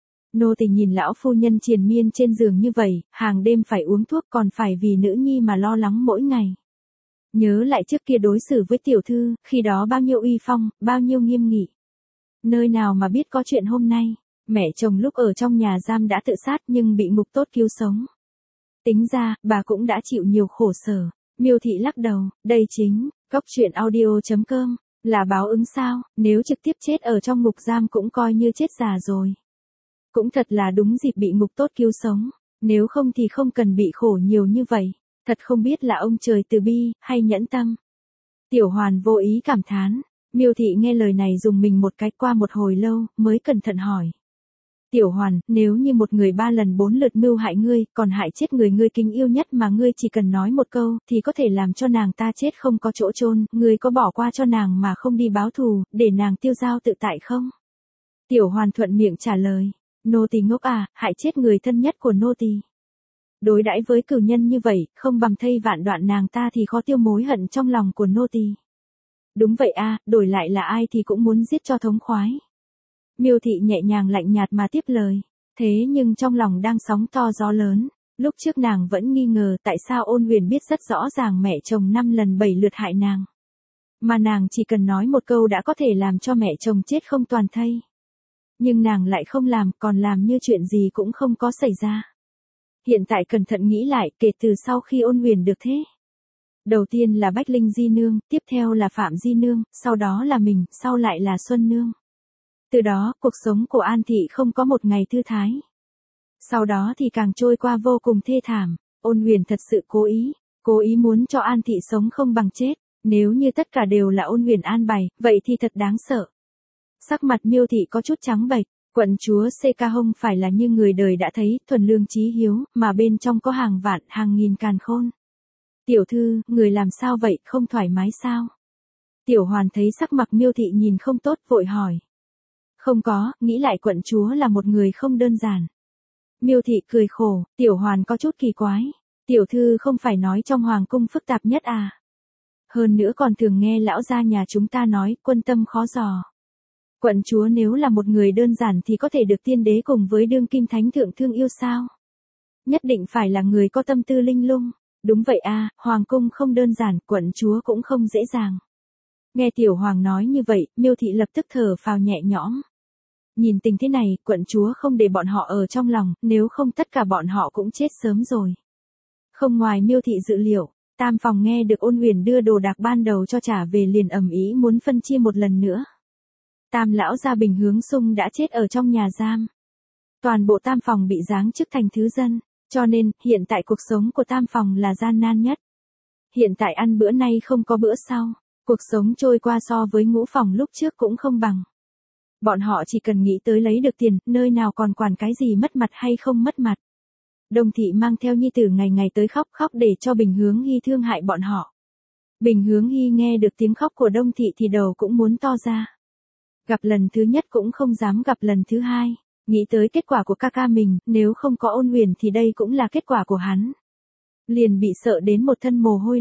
Nô tỳ nhìn lão phu nhân triền miên trên giường như vậy, hàng đêm phải uống thuốc còn phải vì nữ nhi mà lo lắng mỗi ngày. Nhớ lại trước kia đối xử với tiểu thư, khi đó bao nhiêu uy phong, bao nhiêu nghiêm nghị. Nơi nào mà biết có chuyện hôm nay, mẹ chồng lúc ở trong nhà giam đã tự sát nhưng bị ngục tốt cứu sống. Tính ra, bà cũng đã chịu nhiều khổ sở. Miêu Thị lắc đầu, đây chính, coctruyện.audio.com, là báo ứng sao, nếu trực tiếp chết ở trong ngục giam cũng coi như chết già rồi. Cũng thật là đúng dịp bị ngục tốt cứu sống, nếu không thì không cần bị khổ nhiều như vậy, thật không biết là ông trời từ bi, hay nhẫn tâm. Tiểu Hoàn vô ý cảm thán, Miêu Thị nghe lời này dùng mình một cái, qua một hồi lâu, mới cẩn thận hỏi. Tiểu Hoàn, nếu như một người 3 lần 4 lượt mưu hại ngươi, còn hại chết người ngươi kính yêu nhất mà ngươi chỉ cần nói một câu, thì có thể làm cho nàng ta chết không có chỗ chôn, ngươi có bỏ qua cho nàng mà không đi báo thù, để nàng tiêu dao tự tại không? Tiểu Hoàn thuận miệng trả lời, nô tỳ ngốc à, hại chết người thân nhất của nô tỳ. Đối đãi với cửu nhân như vậy, không bằng thây vạn đoạn nàng ta thì khó tiêu mối hận trong lòng của nô tỳ. Đúng vậy a, đổi lại là ai thì cũng muốn giết cho thống khoái. Miêu Thị nhẹ nhàng lạnh nhạt mà tiếp lời, thế nhưng trong lòng đang sóng to gió lớn, lúc trước nàng vẫn nghi ngờ tại sao Ôn Huyền biết rất rõ ràng mẹ chồng 5 lần 7 lượt hại nàng. Mà nàng chỉ cần nói một câu đã có thể làm cho mẹ chồng chết không toàn thây. Nhưng nàng lại không làm, còn làm như chuyện gì cũng không có xảy ra. Hiện tại cẩn thận nghĩ lại, kể từ sau khi Ôn Huyền được thế. Đầu tiên là Bách Linh Di Nương, tiếp theo là Phạm Di Nương, sau đó là mình, sau lại là Xuân Nương. Từ đó, cuộc sống của An Thị không có một ngày thư thái. Sau đó thì càng trôi qua vô cùng thê thảm, Ôn Huyền thật sự cố ý muốn cho An Thị sống không bằng chết, nếu như tất cả đều là Ôn Huyền an bày, vậy thì thật đáng sợ. Sắc mặt Miêu Thị có chút trắng bệch, quận chúa CK không phải là như người đời đã thấy, thuần lương chí hiếu, mà bên trong có hàng vạn, hàng nghìn càn khôn. Tiểu thư, người làm sao vậy, không thoải mái sao? Tiểu Hoàn thấy sắc mặt Miêu Thị nhìn không tốt, vội hỏi. Không có, nghĩ lại quận chúa là một người không đơn giản. Miêu Thị cười khổ, Tiểu Hoàn có chút kỳ quái. Tiểu thư không phải nói trong hoàng cung phức tạp nhất à? Hơn nữa còn thường nghe lão gia nhà chúng ta nói, quân tâm khó dò. Quận chúa nếu là một người đơn giản thì có thể được tiên đế cùng với đương kim thánh thượng thương yêu sao? Nhất định phải là người có tâm tư linh lung. Đúng vậy a, hoàng cung không đơn giản, quận chúa cũng không dễ dàng. Nghe Tiểu Hoàng nói như vậy, Miêu Thị lập tức thở phào nhẹ nhõm. Nhìn tình thế này, quận chúa không để bọn họ ở trong lòng, nếu không tất cả bọn họ cũng chết sớm rồi. Không ngoài Miêu Thị dự liệu, Tam phòng nghe được Ôn Huyền đưa đồ đạc ban đầu cho trả về liền ầm ĩ muốn phân chia một lần nữa. Tam lão gia Bình Hướng Xung đã chết ở trong nhà giam. Toàn bộ Tam phòng bị giáng chức thành thứ dân, cho nên, hiện tại cuộc sống của Tam phòng là gian nan nhất. Hiện tại ăn bữa nay không có bữa sau, cuộc sống trôi qua so với Ngũ phòng lúc trước cũng không bằng. Bọn họ chỉ cần nghĩ tới lấy được tiền, nơi nào còn quản cái gì mất mặt hay không mất mặt. Đồng Thị mang theo nhi tử ngày ngày tới khóc để cho Bình Hướng Hy thương hại bọn họ. Bình Hướng Hy nghe được tiếng khóc của Đông Thị thì đầu cũng muốn to ra. Gặp lần thứ nhất cũng không dám gặp lần thứ hai, nghĩ tới kết quả của ca mình, nếu không có Ôn Huyền thì đây cũng là kết quả của hắn. Liền bị sợ đến một thân mồ hôi lạnh,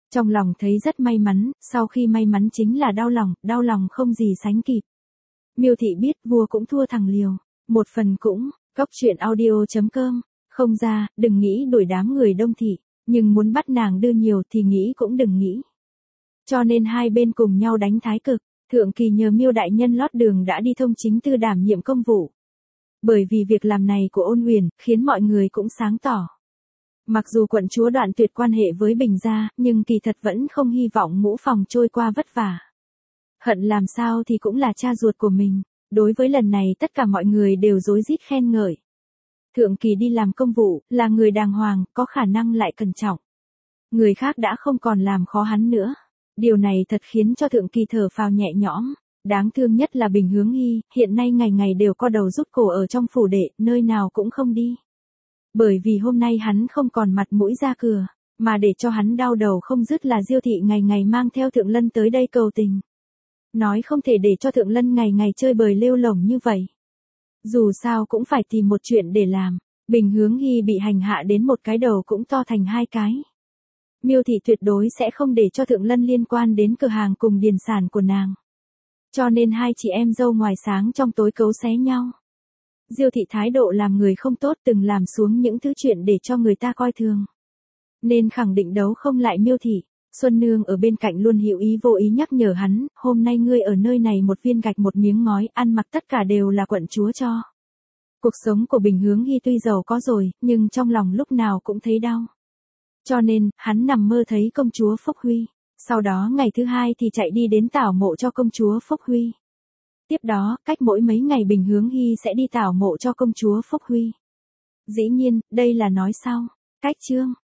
Trong lòng thấy rất may mắn, sau khi may mắn chính là đau lòng không gì sánh kịp. Miêu thị biết vua cũng thua thằng liều. Một phần cũng, cóc truyện audio.com. Không ra, đừng nghĩ đuổi đám người Đông thị, nhưng muốn bắt nàng đưa nhiều thì nghĩ cũng đừng nghĩ. Cho nên hai bên cùng nhau đánh thái cực, Thượng Kỳ nhờ Miêu đại nhân lót đường đã đi thông chính tư đảm nhiệm công vụ. Bởi vì việc làm này của Ôn Huyền, khiến mọi người cũng sáng tỏ. Mặc dù quận chúa đoạn tuyệt quan hệ với Bình gia, nhưng kỳ thật vẫn không hy vọng Ngũ Phòng trôi qua vất vả. Hận làm sao thì cũng là cha ruột của mình. Đối với lần này tất cả mọi người đều rối rít khen ngợi. Thượng Kỳ đi làm công vụ, là người đàng hoàng, có khả năng lại cẩn trọng. Người khác đã không còn làm khó hắn nữa. Điều này thật khiến cho Thượng Kỳ thở phào nhẹ nhõm. Đáng thương nhất là Bình Hướng Hy, hiện nay ngày ngày đều co đầu rút cổ ở trong phủ đệ, nơi nào cũng không đi. Bởi vì hôm nay hắn không còn mặt mũi ra cửa, mà để cho hắn đau đầu không dứt là Diêu thị ngày ngày mang theo Thượng Lân tới đây cầu tình. Nói không thể để cho Thượng Lân ngày ngày chơi bời lêu lổng như vậy. Dù sao cũng phải tìm một chuyện để làm. Bình Hướng Hy bị hành hạ đến một cái đầu cũng to thành hai cái. Miêu thị tuyệt đối sẽ không để cho Thượng Lân liên quan đến cửa hàng cùng điền sản của nàng. Cho nên hai chị em dâu ngoài sáng trong tối cấu xé nhau. Diêu thị thái độ làm người không tốt, từng làm xuống những thứ chuyện để cho người ta coi thường. Nên khẳng định đấu không lại Miêu thị. Xuân Nương ở bên cạnh luôn hữu ý vô ý nhắc nhở hắn, hôm nay ngươi ở nơi này một viên gạch một miếng ngói, ăn mặc tất cả đều là quận chúa cho. Cuộc sống của Bình Hướng Hy tuy giàu có rồi, nhưng trong lòng lúc nào cũng thấy đau. Cho nên, hắn nằm mơ thấy công chúa Phúc Huy. Sau đó ngày thứ hai thì chạy đi đến tảo mộ cho công chúa Phúc Huy. Tiếp đó, cách mỗi mấy ngày Bình Hướng Hy sẽ đi tảo mộ cho công chúa Phúc Huy. Dĩ nhiên, đây là nói sau. Cách chương.